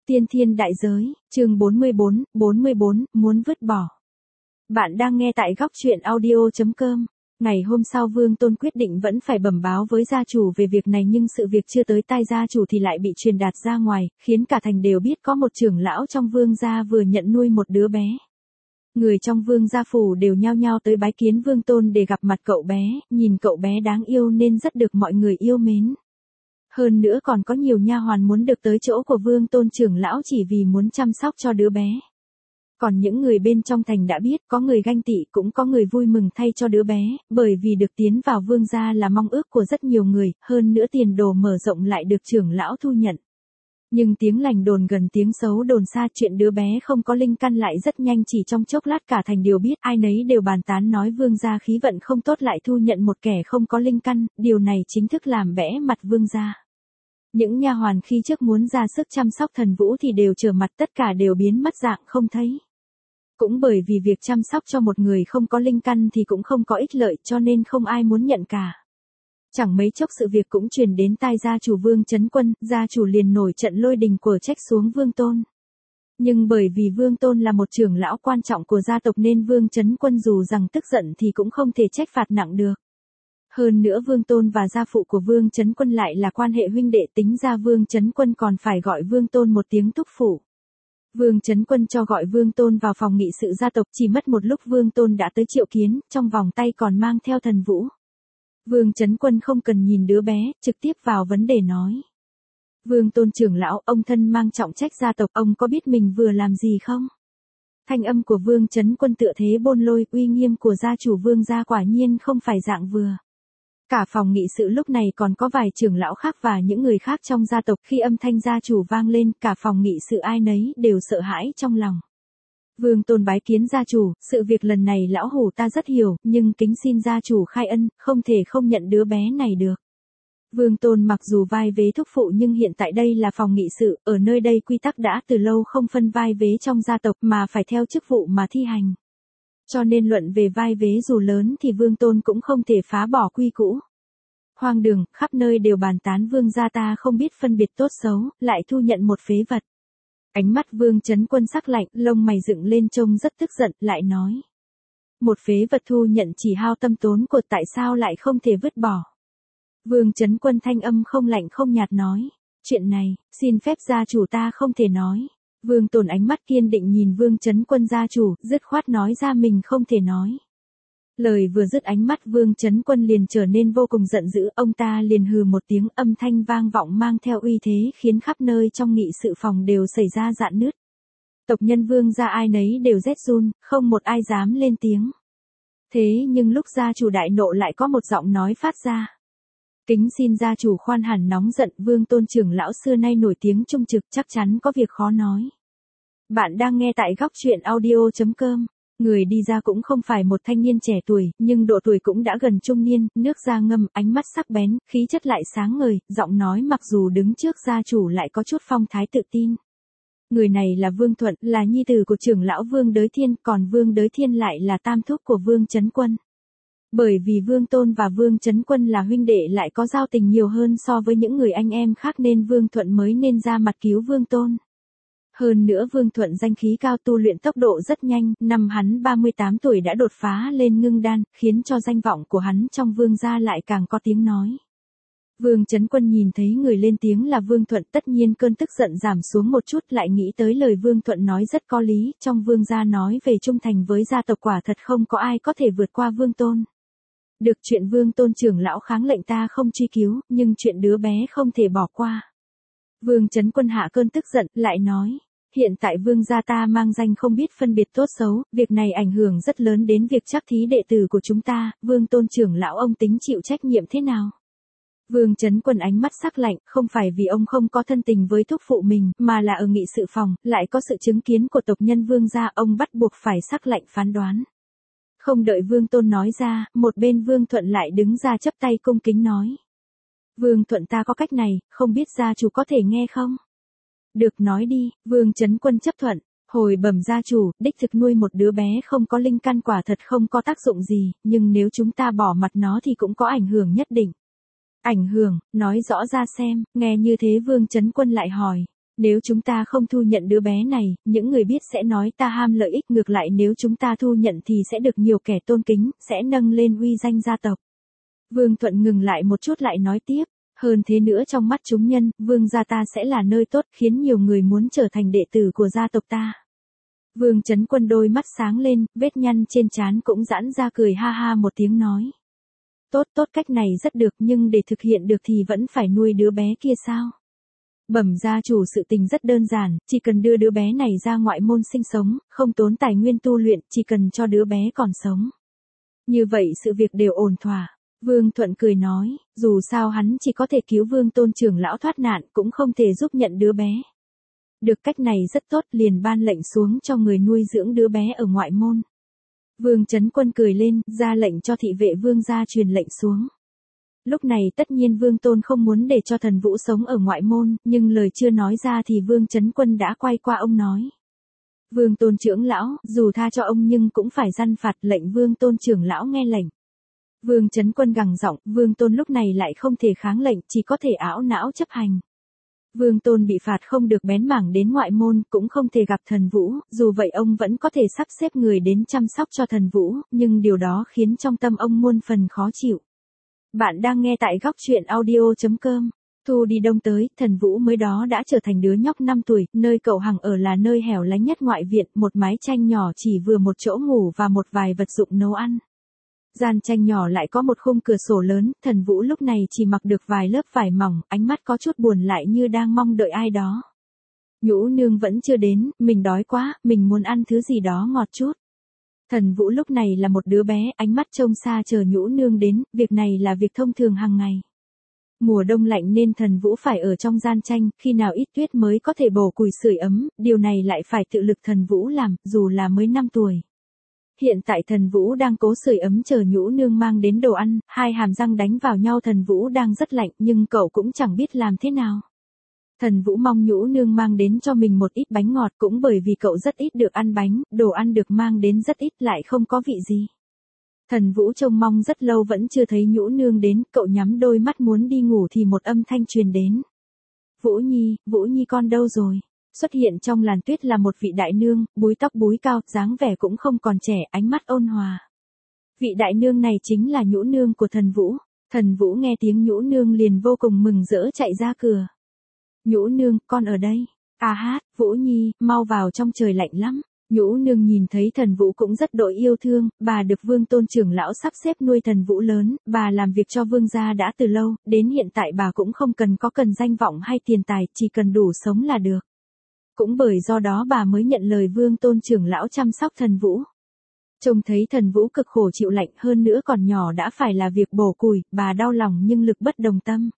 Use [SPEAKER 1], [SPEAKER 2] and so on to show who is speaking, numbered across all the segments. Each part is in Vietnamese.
[SPEAKER 1] Tiên thiên đại giới, chương 44, muốn vứt bỏ. Bạn đang nghe tại góc truyện audio.com. Ngày hôm sau Vương Tôn quyết định vẫn phải bẩm báo với gia chủ về việc này, nhưng sự việc chưa tới tai gia chủ thì lại bị truyền đạt ra ngoài, khiến cả thành đều biết có một trưởng lão trong Vương gia vừa nhận nuôi một đứa bé. Người trong Vương gia phủ đều nhao nhao tới bái kiến Vương Tôn để gặp mặt cậu bé, nhìn cậu bé đáng yêu nên rất được mọi người yêu mến. Hơn nữa còn có nhiều nha hoàn muốn được tới chỗ của Vương Tôn trưởng lão chỉ vì muốn chăm sóc cho đứa bé. Còn những người bên trong thành đã biết, có người ganh tị cũng có người vui mừng thay cho đứa bé, bởi vì được tiến vào Vương gia là mong ước của rất nhiều người, hơn nữa tiền đồ mở rộng lại được trưởng lão thu nhận. Nhưng tiếng lành đồn gần tiếng xấu đồn xa, chuyện đứa bé không có linh căn lại rất nhanh, chỉ trong chốc lát cả thành đều biết, ai nấy đều bàn tán nói Vương gia khí vận không tốt lại thu nhận một kẻ không có linh căn, điều này chính thức làm bẽ mặt Vương gia. Những nha hoàn khi trước muốn ra sức chăm sóc Thần Vũ thì đều trở mặt, tất cả đều biến mất dạng không thấy. Cũng bởi vì việc chăm sóc cho một người không có linh căn thì cũng không có ích lợi, cho nên không ai muốn nhận cả. Chẳng mấy chốc sự việc cũng truyền đến tai gia chủ Vương Chấn Quân, gia chủ liền nổi trận lôi đình quở trách xuống Vương Tôn. Nhưng bởi vì Vương Tôn là một trưởng lão quan trọng của gia tộc nên Vương Chấn Quân dù rằng tức giận thì cũng không thể trách phạt nặng được. Hơn nữa Vương Tôn và gia phụ của Vương Chấn Quân lại là quan hệ huynh đệ, tính ra Vương Chấn Quân còn phải gọi Vương Tôn một tiếng thúc phụ. Vương Chấn Quân cho gọi Vương Tôn vào phòng nghị sự gia tộc, chỉ mất một lúc Vương Tôn đã tới triệu kiến, trong vòng tay còn mang theo Thần Vũ. Vương Chấn Quân không cần nhìn đứa bé, trực tiếp vào vấn đề nói. Vương Tôn trưởng lão, ông thân mang trọng trách gia tộc, ông có biết mình vừa làm gì không? Thanh âm của Vương Chấn Quân tựa thế bôn lôi, uy nghiêm của gia chủ Vương gia quả nhiên không phải dạng vừa. Cả phòng nghị sự lúc này còn có vài trưởng lão khác và những người khác trong gia tộc, khi âm thanh gia chủ vang lên, cả phòng nghị sự ai nấy đều sợ hãi trong lòng. Vương Tôn bái kiến gia chủ, sự việc lần này lão hủ ta rất hiểu, nhưng kính xin gia chủ khai ân, không thể không nhận đứa bé này được. Vương Tôn mặc dù vai vế thúc phụ nhưng hiện tại đây là phòng nghị sự, ở nơi đây quy tắc đã từ lâu không phân vai vế trong gia tộc mà phải theo chức vụ mà thi hành. Cho nên luận về vai vế dù lớn thì Vương Tôn cũng không thể phá bỏ quy cũ. Hoang đường, khắp nơi đều bàn tán Vương gia ta không biết phân biệt tốt xấu, lại thu nhận một phế vật. Ánh mắt Vương Chấn Quân sắc lạnh, lông mày dựng lên trông rất tức giận, lại nói. Một phế vật thu nhận chỉ hao tâm tốn của, tại sao lại không thể vứt bỏ? Vương Chấn Quân thanh âm không lạnh không nhạt nói. Chuyện này, xin phép gia chủ ta không thể nói. Vương Tôn ánh mắt kiên định nhìn Vương Chấn Quân gia chủ, dứt khoát nói ra mình không thể nói. Lời vừa dứt ánh mắt Vương Chấn Quân liền trở nên vô cùng giận dữ, ông ta liền hừ một tiếng, âm thanh vang vọng mang theo uy thế khiến khắp nơi trong nghị sự phòng đều xảy ra rạn nứt. Tộc nhân Vương gia ai nấy đều rét run, không một ai dám lên tiếng. Thế nhưng lúc gia chủ đại nộ lại có một giọng nói phát ra. Kính xin gia chủ khoan hẳn nóng giận, Vương Tôn trưởng lão xưa nay nổi tiếng trung trực, chắc chắn có việc khó nói. Bạn đang nghe tại góc truyện audio.com. Người đi ra cũng không phải một thanh niên trẻ tuổi, nhưng độ tuổi cũng đã gần trung niên, nước da ngâm, ánh mắt sắc bén, khí chất lại sáng ngời, giọng nói mặc dù đứng trước gia chủ lại có chút phong thái tự tin. Người này là Vương Thuận, là nhi tử của trưởng lão Vương Đới Thiên, còn Vương Đới Thiên lại là tam thúc của Vương Chấn Quân. Bởi vì Vương Tôn và Vương Chấn Quân là huynh đệ lại có giao tình nhiều hơn so với những người anh em khác nên Vương Thuận mới nên ra mặt cứu Vương Tôn. Hơn nữa Vương Thuận danh khí cao, tu luyện tốc độ rất nhanh, năm hắn 38 tuổi đã đột phá lên ngưng đan, khiến cho danh vọng của hắn trong Vương gia lại càng có tiếng nói. Vương Chấn Quân nhìn thấy người lên tiếng là Vương Thuận, tất nhiên cơn tức giận giảm xuống một chút, lại nghĩ tới lời Vương Thuận nói rất có lý, trong Vương gia nói về trung thành với gia tộc quả thật không có ai có thể vượt qua Vương Tôn. Được, chuyện Vương Tôn trưởng lão kháng lệnh ta không truy cứu, nhưng chuyện đứa bé không thể bỏ qua. Vương Chấn Quân hạ cơn tức giận, lại nói. Hiện tại Vương gia ta mang danh không biết phân biệt tốt xấu, việc này ảnh hưởng rất lớn đến việc trắc thí đệ tử của chúng ta, Vương Tôn trưởng lão ông tính chịu trách nhiệm thế nào? Vương Chấn Quân ánh mắt sắc lạnh, không phải vì ông không có thân tình với thúc phụ mình, mà là ở nghị sự phòng, lại có sự chứng kiến của tộc nhân Vương gia, ông bắt buộc phải sắc lạnh phán đoán. Không đợi Vương Tôn nói ra, một bên Vương Thuận lại đứng ra chắp tay cung kính nói. Vương Thuận ta có cách này, không biết gia chủ có thể nghe không? Được, nói đi, Vương Chấn Quân chấp thuận. Hồi bẩm gia chủ, đích thực nuôi một đứa bé không có linh căn quả thật không có tác dụng gì, nhưng nếu chúng ta bỏ mặt nó thì cũng có ảnh hưởng nhất định. Ảnh hưởng, nói rõ ra xem, nghe như thế Vương Chấn Quân lại hỏi. Nếu chúng ta không thu nhận đứa bé này, những người biết sẽ nói ta ham lợi ích, ngược lại nếu chúng ta thu nhận thì sẽ được nhiều kẻ tôn kính, sẽ nâng lên uy danh gia tộc. Vương Thuận ngừng lại một chút lại nói tiếp, hơn thế nữa trong mắt chúng nhân, Vương gia ta sẽ là nơi tốt khiến nhiều người muốn trở thành đệ tử của gia tộc ta. Vương Chấn Quân đôi mắt sáng lên, vết nhăn trên trán cũng giãn ra cười ha ha một tiếng nói. Tốt tốt, cách này rất được, nhưng để thực hiện được thì vẫn phải nuôi đứa bé kia sao? Bẩm gia chủ, sự tình rất đơn giản, chỉ cần đưa đứa bé này ra ngoại môn sinh sống, không tốn tài nguyên tu luyện, chỉ cần cho đứa bé còn sống. Như vậy sự việc đều ổn thỏa. Vương Thuận cười nói, dù sao hắn chỉ có thể cứu Vương Tôn trưởng lão thoát nạn, cũng không thể giúp nhận đứa bé. Được, cách này rất tốt, liền ban lệnh xuống cho người nuôi dưỡng đứa bé ở ngoại môn. Vương Chấn Quân cười lên, ra lệnh cho thị vệ Vương gia truyền lệnh xuống. Lúc này tất nhiên Vương Tôn không muốn để cho Thần Vũ sống ở ngoại môn, nhưng lời chưa nói ra thì Vương Chấn Quân đã quay qua ông nói. Vương Tôn trưởng lão, dù tha cho ông nhưng cũng phải răn phạt, lệnh Vương Tôn trưởng lão nghe lệnh. Vương Chấn Quân gằn giọng, Vương Tôn lúc này lại không thể kháng lệnh, chỉ có thể ảo não chấp hành. Vương Tôn bị phạt không được bén mảng đến ngoại môn, cũng không thể gặp Thần Vũ, dù vậy ông vẫn có thể sắp xếp người đến chăm sóc cho Thần Vũ, nhưng điều đó khiến trong tâm ông muôn phần khó chịu. Bạn đang nghe tại góc truyện audio.com. Thu đi đông tới, Thần Vũ mới đó đã trở thành đứa nhóc 5 tuổi, nơi cậu hằng ở là nơi hẻo lánh nhất ngoại viện, một mái tranh nhỏ chỉ vừa một chỗ ngủ và một vài vật dụng nấu ăn. Gian tranh nhỏ lại có một khung cửa sổ lớn, Thần Vũ lúc này chỉ mặc được vài lớp vải mỏng, ánh mắt có chút buồn lại như đang mong đợi ai đó. Nhũ nương vẫn chưa đến, mình đói quá, mình muốn ăn thứ gì đó ngọt chút. Thần Vũ lúc này là một đứa bé, ánh mắt trông xa chờ nhũ nương đến, việc này là việc thông thường hàng ngày. Mùa đông lạnh nên Thần Vũ phải ở trong gian tranh, khi nào ít tuyết mới có thể bổ củi sưởi ấm, điều này lại phải tự lực Thần Vũ làm, dù là mới 5 tuổi. Hiện tại Thần Vũ đang cố sưởi ấm chờ nhũ nương mang đến đồ ăn, hai hàm răng đánh vào nhau, Thần Vũ đang rất lạnh nhưng cậu cũng chẳng biết làm thế nào. Thần Vũ mong nhũ nương mang đến cho mình một ít bánh ngọt, cũng bởi vì cậu rất ít được ăn bánh, đồ ăn được mang đến rất ít lại không có vị gì. Thần Vũ trông mong rất lâu vẫn chưa thấy nhũ nương đến, cậu nhắm đôi mắt muốn đi ngủ thì một âm thanh truyền đến. Vũ Nhi con đâu rồi? Xuất hiện trong làn tuyết là một vị đại nương, búi tóc búi cao, dáng vẻ cũng không còn trẻ, ánh mắt ôn hòa. Vị đại nương này chính là nhũ nương của Thần Vũ. Thần Vũ nghe tiếng nhũ nương liền vô cùng mừng rỡ chạy ra cửa. Nhũ nương, con ở đây. À hát, Vũ Nhi, mau vào trong, trời lạnh lắm. Nhũ nương nhìn thấy Thần Vũ cũng rất đội yêu thương, bà được Vương Tôn trưởng lão sắp xếp nuôi Thần Vũ lớn, bà làm việc cho Vương gia đã từ lâu, đến hiện tại bà cũng không cần danh vọng hay tiền tài, chỉ cần đủ sống là được. Cũng bởi do đó bà mới nhận lời Vương Tôn trưởng lão chăm sóc Thần Vũ. Trông thấy Thần Vũ cực khổ chịu lạnh, hơn nữa còn nhỏ đã phải là việc bổ củi, bà đau lòng nhưng lực bất đồng tâm.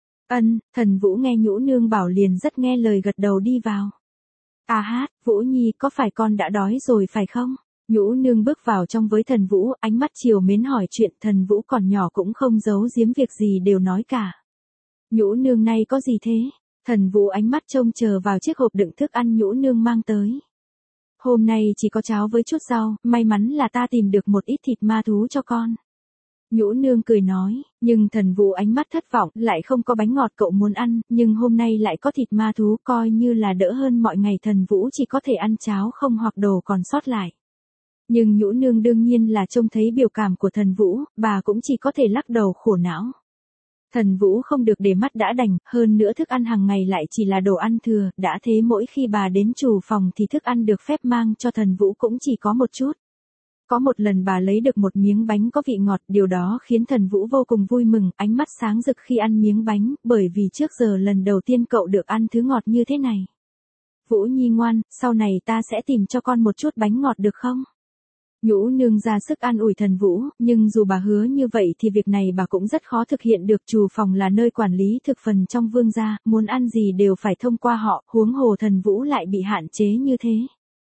[SPEAKER 1] Thần Vũ nghe nhũ nương bảo liền rất nghe lời gật đầu đi vào. À hát, Vũ Nhi, có phải con đã đói rồi phải không? Nhũ nương bước vào trong với Thần Vũ, ánh mắt trìu mến hỏi chuyện, Thần Vũ còn nhỏ cũng không giấu giếm việc gì đều nói cả. Nhũ nương này có gì thế? Thần Vũ ánh mắt trông chờ vào chiếc hộp đựng thức ăn nhũ nương mang tới. Hôm nay chỉ có cháo với chút rau, may mắn là ta tìm được một ít thịt ma thú cho con. Nhũ nương cười nói, nhưng Thần Vũ ánh mắt thất vọng, lại không có bánh ngọt cậu muốn ăn, nhưng hôm nay lại có thịt ma thú, coi như là đỡ hơn mọi ngày. Thần Vũ chỉ có thể ăn cháo không hoặc đồ còn sót lại. Nhưng nhũ nương đương nhiên là trông thấy biểu cảm của Thần Vũ, bà cũng chỉ có thể lắc đầu khổ não. Thần Vũ không được để mắt đã đành, hơn nữa thức ăn hàng ngày lại chỉ là đồ ăn thừa, đã thế mỗi khi bà đến chủ phòng thì thức ăn được phép mang cho Thần Vũ cũng chỉ có một chút. Có một lần bà lấy được một miếng bánh có vị ngọt, điều đó khiến Thần Vũ vô cùng vui mừng, ánh mắt sáng rực khi ăn miếng bánh, bởi vì trước giờ lần đầu tiên cậu được ăn thứ ngọt như thế này. Vũ Nhi ngoan, sau này ta sẽ tìm cho con một chút bánh ngọt được không? Nhũ nương ra sức an ủi Thần Vũ, nhưng dù bà hứa như vậy thì việc này bà cũng rất khó thực hiện được. Chủ phòng là nơi quản lý thực phần trong Vương gia, muốn ăn gì đều phải thông qua họ, huống hồ Thần Vũ lại bị hạn chế như thế.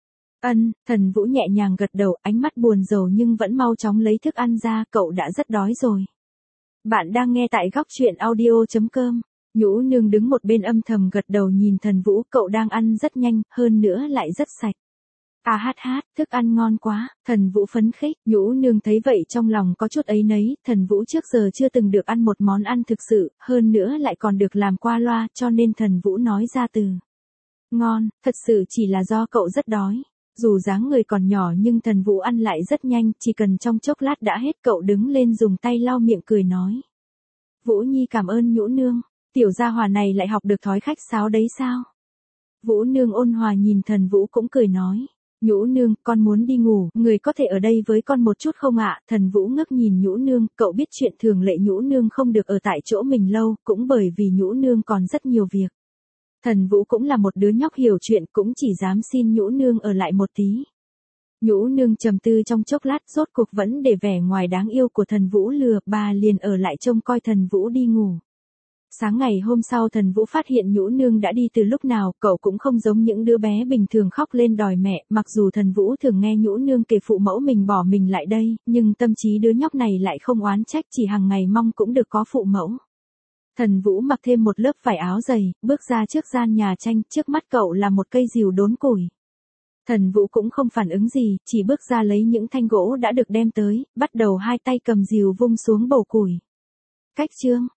[SPEAKER 1] Thần Vũ nhẹ nhàng gật đầu, ánh mắt buồn rầu nhưng vẫn mau chóng lấy thức ăn ra, cậu đã rất đói rồi. Bạn đang nghe tại góc truyện audio.com. Nhũ nương đứng một bên âm thầm gật đầu nhìn Thần Vũ, cậu đang ăn rất nhanh, hơn nữa lại rất sạch. À hát hát, thức ăn ngon quá, Thần Vũ phấn khích, nhũ nương thấy vậy trong lòng có chút áy náy, Thần Vũ trước giờ chưa từng được ăn một món ăn thực sự, hơn nữa lại còn được làm qua loa, cho nên Thần Vũ nói ra từ. Ngon, thật sự chỉ là do cậu rất đói. Dù dáng người còn nhỏ nhưng Thần Vũ ăn lại rất nhanh, chỉ cần trong chốc lát đã hết. Cậu đứng lên dùng tay lau miệng cười nói. Vũ Nhi cảm ơn Nhũ Nương, tiểu gia hỏa này lại học được thói khách sáo đấy sao? Vũ Nương ôn hòa nhìn Thần Vũ cũng cười nói. Nhũ Nương, con muốn đi ngủ, người có thể ở đây với con một chút không ạ? Thần Vũ ngước nhìn Nhũ Nương, cậu biết chuyện thường lệ Nhũ Nương không được ở tại chỗ mình lâu, cũng bởi vì Nhũ Nương còn rất nhiều việc. Thần Vũ cũng là một đứa nhóc hiểu chuyện, cũng chỉ dám xin Nhũ Nương ở lại một tí. Nhũ Nương trầm tư trong chốc lát, rốt cuộc vẫn để vẻ ngoài đáng yêu của Thần Vũ lừa, bà liền ở lại trông coi Thần Vũ đi ngủ. Sáng ngày hôm sau Thần Vũ phát hiện Nhũ Nương đã đi từ lúc nào, cậu cũng không giống những đứa bé bình thường khóc lên đòi mẹ, mặc dù Thần Vũ thường nghe Nhũ Nương kể phụ mẫu mình bỏ mình lại đây, nhưng tâm trí đứa nhóc này lại không oán trách, chỉ hàng ngày mong cũng được có phụ mẫu. Thần Vũ mặc thêm một lớp vải áo dày, bước ra trước gian nhà tranh, trước mắt cậu là một cây rìu đốn củi. Thần Vũ cũng không phản ứng gì, chỉ bước ra lấy những thanh gỗ đã được đem tới, bắt đầu hai tay cầm rìu vung xuống bầu củi. Cách chương